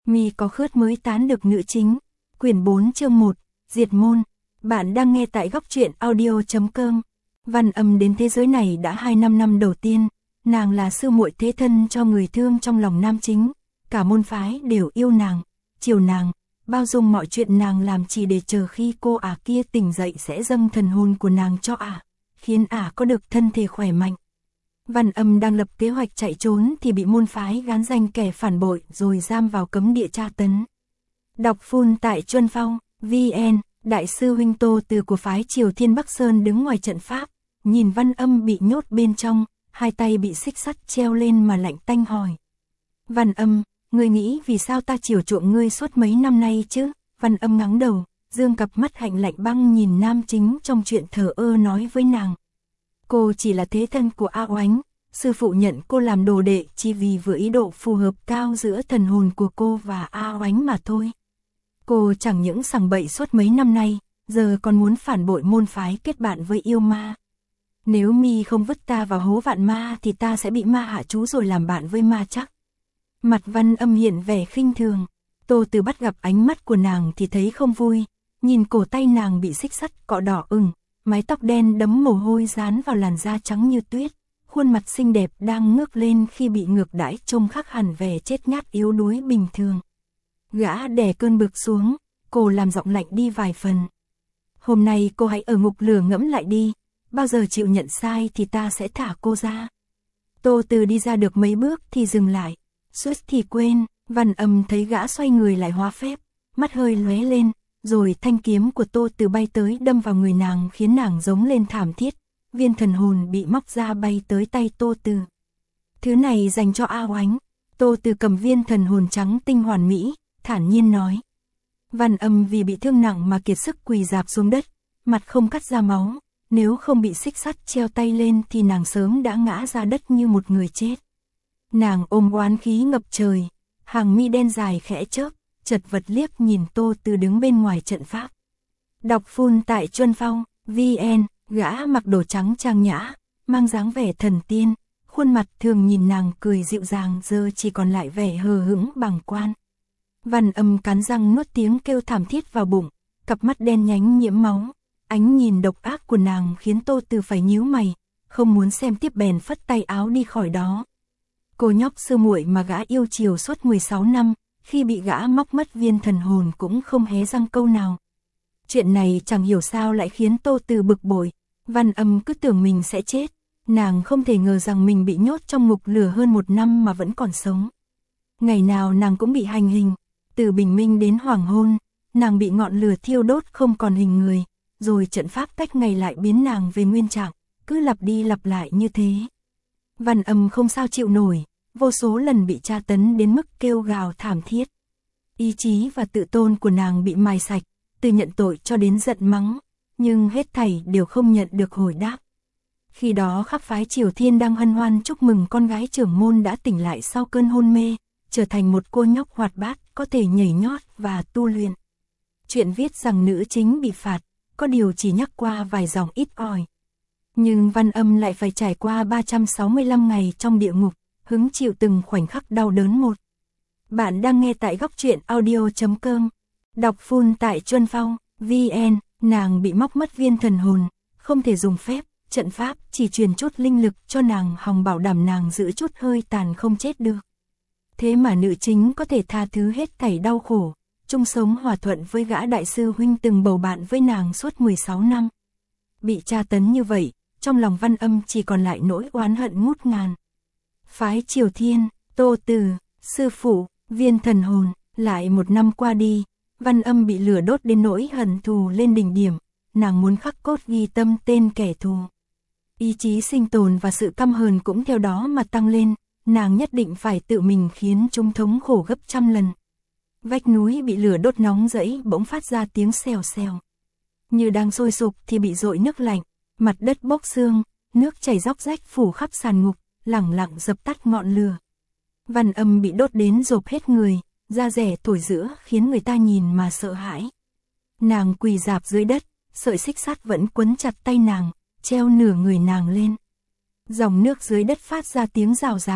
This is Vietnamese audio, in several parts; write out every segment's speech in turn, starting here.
Mi có khướt mới tán được nữ chính. Quyển 4 chương 1, Diệt môn. Bạn đang nghe tại góc truyện audio.com. Văn Âm đến thế giới này đã 2-5 năm đầu tiên, nàng là sư muội thế thân cho người thương trong lòng nam chính, cả môn phái đều yêu nàng, chiều nàng, bao dung mọi chuyện nàng làm chỉ để chờ khi cô ả kia tỉnh dậy sẽ dâng thần hồn của nàng cho ả, khiến ả có được thân thể khỏe mạnh. Văn Âm đang lập kế hoạch chạy trốn thì bị môn phái gán danh kẻ phản bội rồi giam vào cấm địa tra tấn. Đọc full tại Chuân Phong, VN. Đại sư huynh Tô Từ của phái Triều Thiên Bắc Sơn đứng ngoài trận pháp, nhìn Văn Âm bị nhốt bên trong, hai tay bị xích sắt treo lên mà lạnh tanh hỏi. Văn Âm, ngươi nghĩ vì sao ta chiều chuộng ngươi suốt mấy năm nay chứ? Văn Âm ngáng đầu, dương cặp mắt hạnh lạnh băng nhìn nam chính trong chuyện thờ ơ nói với nàng. Cô chỉ là thế thân của A Oánh, sư phụ nhận cô làm đồ đệ chỉ vì vừa ý độ phù hợp cao giữa thần hồn của cô và A Oánh mà thôi. Cô chẳng những sằng bậy suốt mấy năm nay, giờ còn muốn phản bội môn phái kết bạn với yêu ma. Nếu mi không vứt ta vào hố vạn ma thì ta sẽ bị ma hạ chú rồi làm bạn với ma chắc. Mặt Văn Âm hiện vẻ khinh thường, Tô Từ bắt gặp ánh mắt của nàng thì thấy không vui, nhìn cổ tay nàng bị xích sắt cọ đỏ ửng, mái tóc đen đẫm mồ hôi dán vào làn da trắng như tuyết, khuôn mặt xinh đẹp đang ngước lên khi bị ngược đãi trông khác hẳn vẻ chết nhát yếu đuối bình thường. Gã đè cơn bực xuống, cô làm giọng lạnh đi vài phần. Hôm nay cô hãy ở ngục lửa ngẫm lại đi, bao giờ chịu nhận sai thì ta sẽ thả cô ra. Tô Từ đi ra được mấy bước thì dừng lại, suýt thì quên. Văn Âm thấy gã xoay người lại hóa phép, mắt hơi lóe lên, rồi thanh kiếm của Tô Từ bay tới đâm vào người nàng khiến nàng giống lên thảm thiết, viên thần hồn bị móc ra bay tới tay Tô Từ. Thứ này dành cho A Oánh. Tô Từ cầm viên thần hồn trắng tinh hoàn mỹ, thản nhiên nói. Văn Âm vì bị thương nặng mà kiệt sức quỳ rạp xuống đất, mặt không cắt ra máu, nếu không bị xích sắt treo tay lên thì nàng sớm đã ngã ra đất như một người chết. Nàng ôm oán khí ngập trời, hàng mi đen dài khẽ chớp, chật vật liếc nhìn Tô Từ đứng bên ngoài trận pháp. Đọc full tại Chuân Phong, VN. Gã mặc đồ trắng trang nhã, mang dáng vẻ thần tiên, khuôn mặt thường nhìn nàng cười dịu dàng giờ chỉ còn lại vẻ hờ hững bàng quan. Văn Âm cắn răng nuốt tiếng kêu thảm thiết vào bụng, cặp mắt đen nhánh nhiễm máu, ánh nhìn độc ác của nàng khiến Tô Từ phải nhíu mày, không muốn xem tiếp bèn phất tay áo đi khỏi đó. Cô nhóc sư muội mà gã yêu chiều suốt 16 năm, khi bị gã móc mất viên thần hồn cũng không hé răng câu nào. Chuyện này chẳng hiểu sao lại khiến Tô Từ bực bội, Văn Âm cứ tưởng mình sẽ chết, nàng không thể ngờ rằng mình bị nhốt trong ngục lửa hơn 1 năm mà vẫn còn sống. Ngày nào nàng cũng bị hành hình, từ bình minh đến hoàng hôn, nàng bị ngọn lửa thiêu đốt không còn hình người, rồi trận pháp cách ngày lại biến nàng về nguyên trạng, cứ lặp đi lặp lại như thế. Văn Âm không sao chịu nổi, vô số lần bị tra tấn đến mức kêu gào thảm thiết. Ý chí và tự tôn của nàng bị mài sạch, từ nhận tội cho đến giận mắng, nhưng hết thảy đều không nhận được hồi đáp. Khi đó khắp phái Triều Thiên đang hân hoan chúc mừng con gái trưởng môn đã tỉnh lại sau cơn hôn mê, trở thành một cô nhóc hoạt bát, có thể nhảy nhót và tu luyện. Chuyện viết rằng nữ chính bị phạt, có điều chỉ nhắc qua vài dòng ít ỏi. Nhưng Văn Âm lại phải trải qua 365 ngày trong địa ngục, hứng chịu từng khoảnh khắc đau đớn một. Bạn đang nghe tại góc truyện audio.com. Đọc full tại Chuân Phong, VN. Nàng bị móc mất viên thần hồn, không thể dùng phép, trận pháp, chỉ truyền chút linh lực cho nàng hòng bảo đảm nàng giữ chút hơi tàn không chết được. Thế mà nữ chính có thể tha thứ hết thảy đau khổ, chung sống hòa thuận với gã đại sư huynh từng bầu bạn với nàng suốt 16 năm. Bị tra tấn như vậy, trong lòng Văn Âm chỉ còn lại nỗi oán hận ngút ngàn. Phái Triều Thiên, Tô Từ, sư phụ, viên thần hồn, lại 1 năm qua đi, Văn Âm bị lửa đốt đến nỗi hận thù lên đỉnh điểm, nàng muốn khắc cốt ghi tâm tên kẻ thù. Ý chí sinh tồn và sự căm hờn cũng theo đó mà tăng lên, nàng nhất định phải tự mình khiến chúng thống khổ gấp trăm lần. Vách núi bị lửa đốt nóng rẫy bỗng phát ra tiếng xèo xèo. Như đang sôi sục thì bị dội nước lạnh, mặt đất bốc xương, nước chảy róc rách phủ khắp sàn ngục, lẳng lặng dập tắt ngọn lửa. Văn Âm bị đốt đến rộp hết người, da rẻ thổi giữa khiến người ta nhìn mà sợ hãi. Nàng quỳ rạp dưới đất, sợi xích sắt vẫn quấn chặt tay nàng, treo nửa người nàng lên. Dòng nước dưới đất phát ra tiếng rào rào,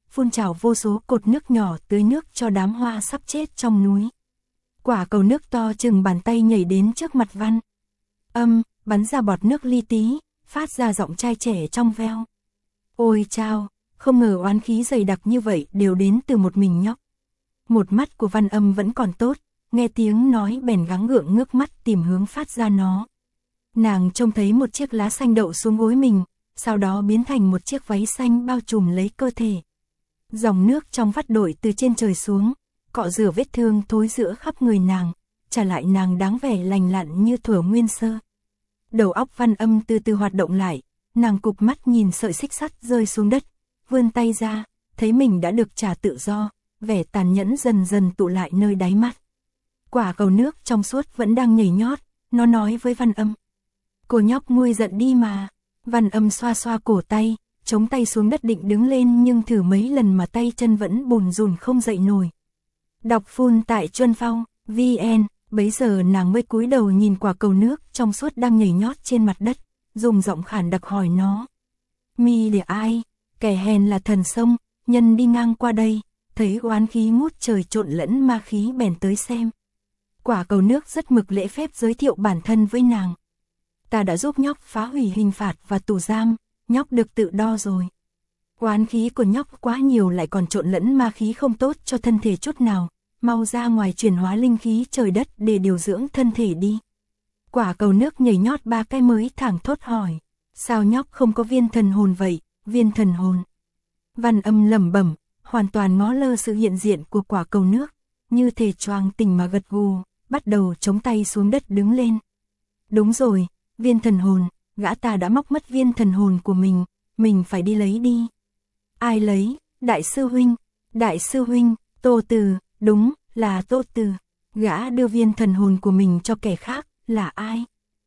phun trào vô số cột nước nhỏ tưới nước cho đám hoa sắp chết trong núi. Quả cầu nước to chừng bàn tay nhảy đến trước mặt Văn Âm, bắn ra bọt nước li tí, phát ra giọng trai trẻ trong veo. Ôi chao, không ngờ oán khí dày đặc như vậy đều đến từ một mình nhóc. Một mắt của Văn Âm vẫn còn tốt, nghe tiếng nói bèn gắng gượng ngước mắt tìm hướng phát ra nó. Nàng trông thấy một chiếc lá xanh đậu xuống gối mình, sau đó biến thành một chiếc váy xanh bao trùm lấy cơ thể. Dòng nước trong vắt đổi từ trên trời xuống, cọ rửa vết thương thối rữa khắp người nàng, trả lại nàng đáng vẻ lành lặn như thuở nguyên sơ. Đầu óc Văn Âm từ từ hoạt động lại, nàng cụp mắt nhìn sợi xích sắt rơi xuống đất, vươn tay ra, thấy mình đã được trả tự do, vẻ tàn nhẫn dần dần tụ lại nơi đáy mắt. Quả cầu nước trong suốt vẫn đang nhảy nhót, nó nói với Văn Âm. Cô nhóc nguôi giận đi mà. Văn Âm xoa xoa cổ tay, chống tay xuống đất định đứng lên nhưng thử mấy lần mà tay chân vẫn bùn rùn không dậy nổi. Đọc full tại Chuân Phong, VN, bấy giờ nàng mới cúi đầu nhìn quả cầu nước trong suốt đang nhảy nhót trên mặt đất, dùng giọng khản đặc hỏi nó. Mi là ai? Kẻ hèn là thần sông, nhân đi ngang qua đây, thấy oán khí ngút trời trộn lẫn ma khí bèn tới xem. Quả cầu nước rất mực lễ phép giới thiệu bản thân với nàng. Ta đã giúp nhóc phá hủy hình phạt và tù giam, nhóc được tự do rồi. Oán khí của nhóc quá nhiều lại còn trộn lẫn ma khí không tốt cho thân thể chút nào, mau ra ngoài chuyển hóa linh khí trời đất để điều dưỡng thân thể đi. Quả cầu nước nhảy nhót 3 cái mới thẳng thốt hỏi, sao nhóc không có viên thần hồn vậy, viên thần hồn. Văn Âm lẩm bẩm, hoàn toàn ngó lơ sự hiện diện của quả cầu nước, như thể choàng tỉnh mà gật gù, bắt đầu chống tay xuống đất đứng lên. Đúng rồi, viên thần hồn, gã ta đã móc mất viên thần hồn của mình phải đi lấy đi. Ai lấy? Đại sư huynh, Tô Từ, đúng, là Tô Từ. Gã đưa viên thần hồn của mình cho kẻ khác, là ai?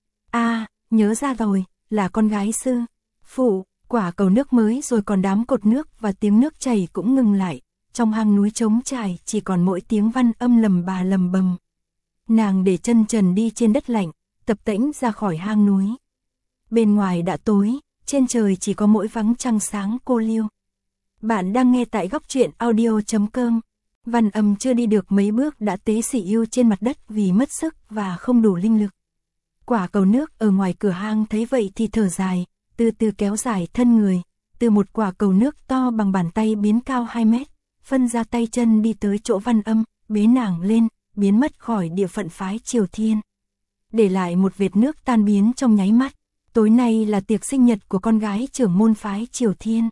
À, nhớ ra rồi, là con gái sư phụ. Quả cầu nước mới rồi còn đám cột nước và tiếng nước chảy cũng ngừng lại. Trong hang núi trống trải chỉ còn mỗi tiếng Văn Âm lầm bà lầm bầm. Nàng để chân trần đi trên đất lạnh, tập tễnh ra khỏi hang núi. Bên ngoài đã tối, trên trời chỉ có mỗi vắng trăng sáng cô liêu. Bạn đang nghe tại góc truyện audio.com. Văn Âm chưa đi được mấy bước đã té xỉ yêu trên mặt đất vì mất sức và không đủ linh lực. Quả cầu nước ở ngoài cửa hang thấy vậy thì thở dài, từ từ kéo dài thân người, từ một quả cầu nước to bằng bàn tay biến cao 2 mét, phân ra tay chân đi tới chỗ Văn Âm, bế nàng lên, biến mất khỏi địa phận phái Triều Thiên. Để lại một vệt nước tan biến trong nháy mắt, tối nay là tiệc sinh nhật của con gái trưởng môn phái Triều Thiên.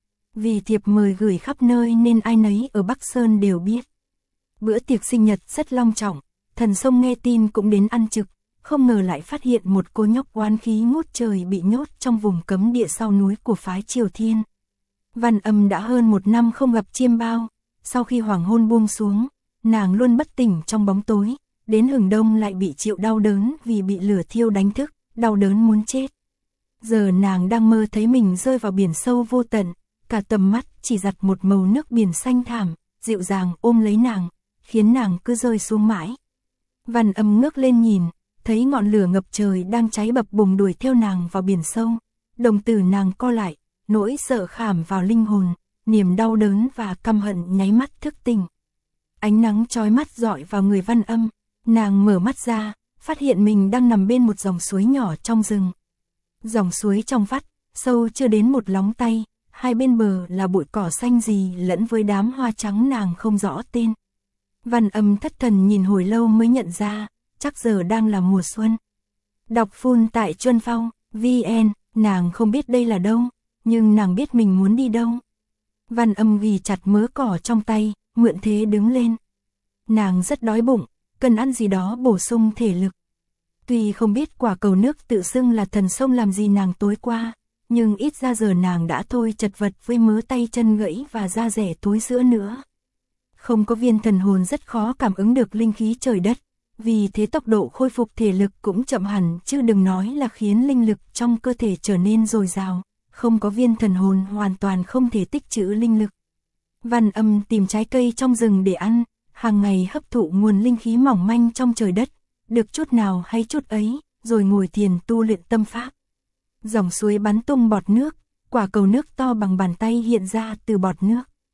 Vì thiệp mời gửi khắp nơi nên ai nấy ở Bắc Sơn đều biết. Bữa tiệc sinh nhật rất long trọng, thần sông nghe tin cũng đến ăn trực, không ngờ lại phát hiện một cô nhóc oán khí ngút trời bị nhốt trong vùng cấm địa sau núi của phái Triều Thiên. Văn Âm đã hơn 1 năm không gặp chiêm bao, sau khi hoàng hôn buông xuống, nàng luôn bất tỉnh trong bóng tối, đến hừng đông lại bị chịu đau đớn vì bị lửa thiêu đánh thức, đau đớn muốn chết. Giờ nàng đang mơ thấy mình rơi vào biển sâu vô tận, cả tầm mắt chỉ dặt một màu nước biển xanh thẳm, dịu dàng ôm lấy nàng, khiến nàng cứ rơi xuống mãi. Văn Âm ngước lên nhìn, thấy ngọn lửa ngập trời đang cháy bập bùng đuổi theo nàng vào biển sâu, đồng tử nàng co lại, nỗi sợ khảm vào linh hồn, niềm đau đớn và căm hận nháy mắt thức tỉnh. Ánh nắng chói mắt rọi vào người Văn Âm, nàng mở mắt ra, phát hiện mình đang nằm bên một dòng suối nhỏ trong rừng. Dòng suối trong vắt, sâu chưa đến một lóng tay, hai bên bờ là bụi cỏ xanh rì lẫn với đám hoa trắng nàng không rõ tên. Văn Âm thất thần nhìn hồi lâu mới nhận ra, chắc giờ đang là mùa xuân. Đọc full tại Chuân Phong, VN, nàng không biết đây là đâu, nhưng nàng biết mình muốn đi đâu. Văn Âm ghi chặt mớ cỏ trong tay, mượn thế đứng lên. Nàng rất đói bụng, cần ăn gì đó bổ sung thể lực. Tuy không biết quả cầu nước tự xưng là thần sông làm gì nàng tối qua, nhưng ít ra giờ nàng đã thôi chật vật với mớ tay chân gãy và da rẻ thối rữa nữa. Không có viên thần hồn rất khó cảm ứng được linh khí trời đất, vì thế tốc độ khôi phục thể lực cũng chậm hẳn chứ đừng nói là khiến linh lực trong cơ thể trở nên dồi dào. Không có viên thần hồn hoàn toàn không thể tích trữ linh lực. Văn Âm tìm trái cây trong rừng để ăn, hàng ngày hấp thụ nguồn linh khí mỏng manh trong trời đất, được chút nào hay chút ấy, rồi ngồi thiền tu luyện tâm pháp. Dòng suối bắn tung bọt nước, quả cầu nước to bằng bàn tay hiện ra từ bọt nước.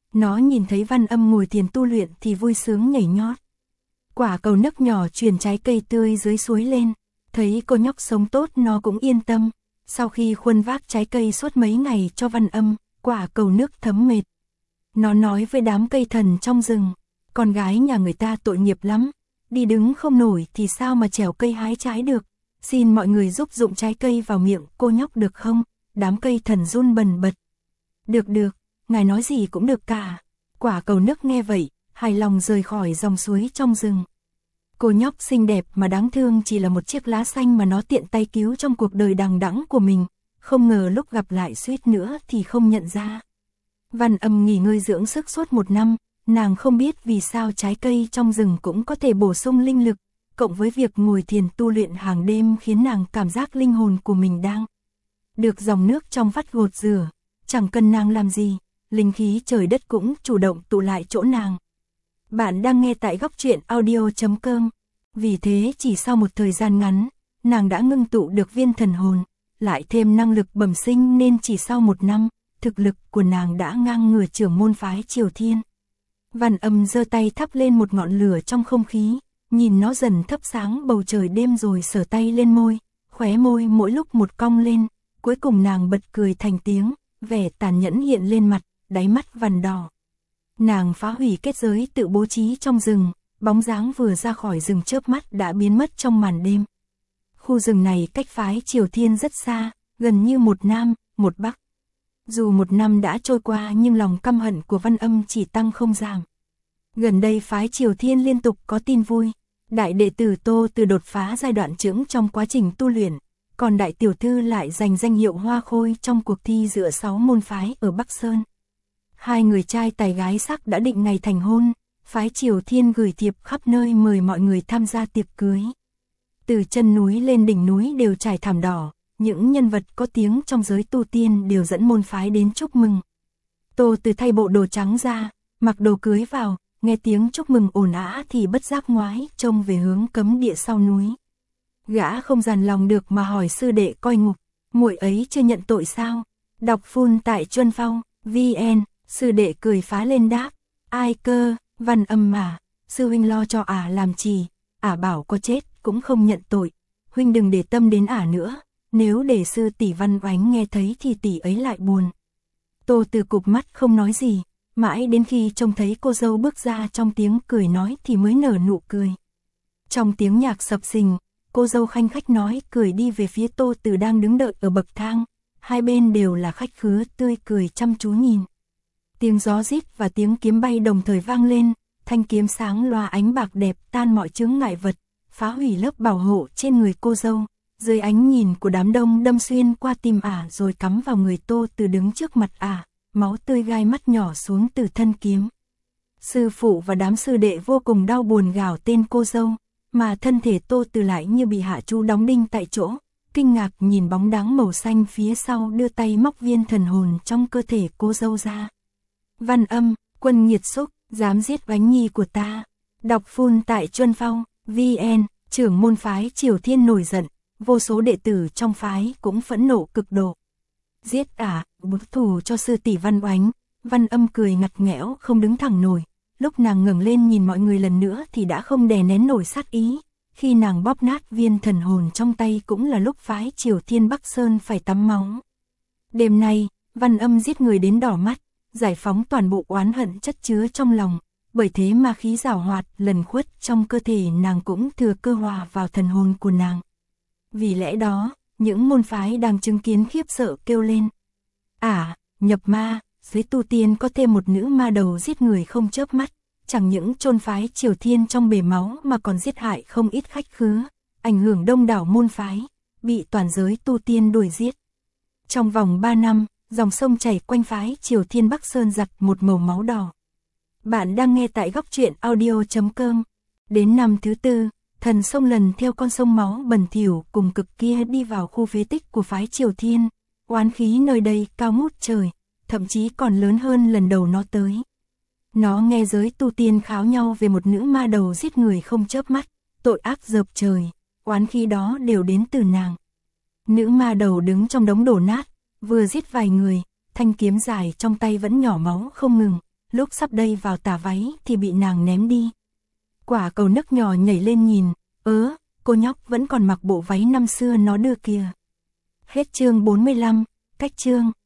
Nó nhìn thấy Văn Âm ngồi thiền tu luyện thì vui sướng nhảy nhót. Quả cầu nấc nhỏ truyền trái cây tươi dưới suối lên, thấy cô nhóc sống tốt nó cũng yên tâm. Sau khi khuân vác trái cây suốt mấy ngày cho Văn Âm, quả cầu nước thấm mệt. Nó nói với đám cây thần trong rừng, con gái nhà người ta tội nghiệp lắm, đi đứng không nổi thì sao mà trèo cây hái trái được, xin mọi người giúp dụng trái cây vào miệng cô nhóc được không? Đám cây thần run bần bật. Được được, ngài nói gì cũng được cả. Quả cầu nước nghe vậy, hài lòng rời khỏi dòng suối trong rừng. Cô nhóc xinh đẹp mà đáng thương chỉ là một chiếc lá xanh mà nó tiện tay cứu trong cuộc đời đằng đẵng của mình, không ngờ lúc gặp lại suýt nữa thì không nhận ra. Văn Âm nghỉ ngơi dưỡng sức suốt 1 năm, nàng không biết vì sao trái cây trong rừng cũng có thể bổ sung linh lực, cộng với việc ngồi thiền tu luyện hàng đêm khiến nàng cảm giác linh hồn của mình đang được dòng nước trong vắt gột rửa, chẳng cần nàng làm gì, linh khí trời đất cũng chủ động tụ lại chỗ nàng. Bạn đang nghe tại góc truyện audio.com. Vì thế chỉ sau một thời gian ngắn, nàng đã ngưng tụ được viên thần hồn, lại thêm năng lực bẩm sinh nên chỉ sau 1 năm, thực lực của nàng đã ngang ngửa trưởng môn phái Triều Thiên. Văn Âm giơ tay thắp lên một ngọn lửa trong không khí, nhìn nó dần thắp sáng bầu trời đêm rồi sờ tay lên môi, khóe môi mỗi lúc một cong lên, cuối cùng nàng bật cười thành tiếng, vẻ tàn nhẫn hiện lên mặt, đáy mắt vằn đỏ. Nàng phá hủy kết giới tự bố trí trong rừng, bóng dáng vừa ra khỏi rừng chớp mắt đã biến mất trong màn đêm. Khu rừng này cách phái Triều Thiên rất xa, gần như một nam, một bắc. Dù 1 năm đã trôi qua nhưng lòng căm hận của Văn Âm chỉ tăng không giảm. Gần đây phái Triều Thiên liên tục có tin vui, đại đệ tử Tô Từ đột phá giai đoạn chững trong quá trình tu luyện, còn đại tiểu thư lại giành danh hiệu hoa khôi trong cuộc thi giữa 6 môn phái ở Bắc Sơn. 2 người trai tài gái sắc đã định ngày thành hôn, phái Triều Thiên gửi thiệp khắp nơi mời mọi người tham gia tiệc cưới. Từ chân núi lên đỉnh núi đều trải thảm đỏ, những nhân vật có tiếng trong giới tu tiên đều dẫn môn phái đến chúc mừng. Tô Từ thay bộ đồ trắng ra, mặc đồ cưới vào, nghe tiếng chúc mừng ồn ào thì bất giác ngoái trông về hướng cấm địa sau núi. Gã không dằn lòng được mà hỏi sư đệ coi ngục, muội ấy chưa nhận tội sao? Đọc full tại Chuân Phong, VN, sư đệ cười phá lên đáp, ai cơ, Văn Âm mà, sư huynh lo cho làm trì, bảo có chết cũng không nhận tội, huynh đừng để tâm đến nữa, nếu để sư tỷ Văn Oánh nghe thấy thì tỷ ấy lại buồn. Tô Từ cụp mắt không nói gì, mãi đến khi trông thấy cô dâu bước ra trong tiếng cười nói thì mới nở nụ cười. Trong tiếng nhạc sập sình, cô dâu khanh khách nói cười đi về phía Tô Từ đang đứng đợi ở bậc thang, hai bên đều là khách khứa tươi cười chăm chú nhìn. Tiếng gió rít và tiếng kiếm bay đồng thời vang lên, thanh kiếm sáng loa ánh bạc đẹp tan mọi chướng ngại vật, phá hủy lớp bảo hộ trên người cô dâu. Dưới ánh nhìn của đám đông đâm xuyên qua tim rồi cắm vào người Tô Từ đứng trước mặt máu tươi gai mắt nhỏ xuống từ thân kiếm. Sư phụ và đám sư đệ vô cùng đau buồn gào tên cô dâu, mà thân thể Tô Từ lại như bị hạ chú đóng đinh tại chỗ, kinh ngạc nhìn bóng dáng màu xanh phía sau đưa tay móc viên thần hồn trong cơ thể cô dâu ra. Văn Âm, quân nghiệt xúc, dám giết Oánh nhi của ta. Đọc full tại Chuân Phong, VN, trưởng môn phái Triều Thiên nổi giận. Vô số đệ tử trong phái cũng phẫn nộ cực độ. Giết báo thù cho sư tỷ Văn Oánh. Văn Âm cười ngặt nghẽo không đứng thẳng nổi. Lúc nàng ngẩng lên nhìn mọi người lần nữa thì đã không đè nén nổi sát ý. Khi nàng bóp nát viên thần hồn trong tay cũng là lúc phái Triều Thiên Bắc Sơn phải tắm máu. Đêm nay, Văn Âm giết người đến đỏ mắt, giải phóng toàn bộ oán hận chất chứa trong lòng. Bởi thế mà khí giảo hoạt lần khuất trong cơ thể nàng cũng thừa cơ hòa vào thần hồn của nàng. Vì lẽ đó, những môn phái đang chứng kiến khiếp sợ kêu lên. Nhập ma, dưới tu tiên có thêm một nữ ma đầu giết người không chớp mắt, chẳng những chôn phái Triều Thiên trong bể máu mà còn giết hại không ít khách khứa, ảnh hưởng đông đảo môn phái, bị toàn giới tu tiên đuổi giết. Trong vòng 3 năm, dòng sông chảy quanh phái Triều Thiên Bắc Sơn giặt một màu máu đỏ. Bạn đang nghe tại góc truyện audio.com. Đến năm thứ 4, thần sông lần theo con sông máu bẩn thỉu cùng cực kia đi vào khu phế tích của phái Triều Thiên. Oán khí nơi đây cao ngút trời, thậm chí còn lớn hơn lần đầu nó tới. Nó nghe giới tu tiên kháo nhau về một nữ ma đầu giết người không chớp mắt, tội ác dợp trời, oán khí đó đều đến từ nàng. Nữ ma đầu đứng trong đống đổ nát, vừa giết vài người, thanh kiếm dài trong tay vẫn nhỏ máu không ngừng, lúc sắp đây vào tà váy thì bị nàng ném đi. Quả cầu nức nhỏ nhảy lên nhìn, cô nhóc vẫn còn mặc bộ váy năm xưa nó đưa kìa. Hết chương 45, cách chương.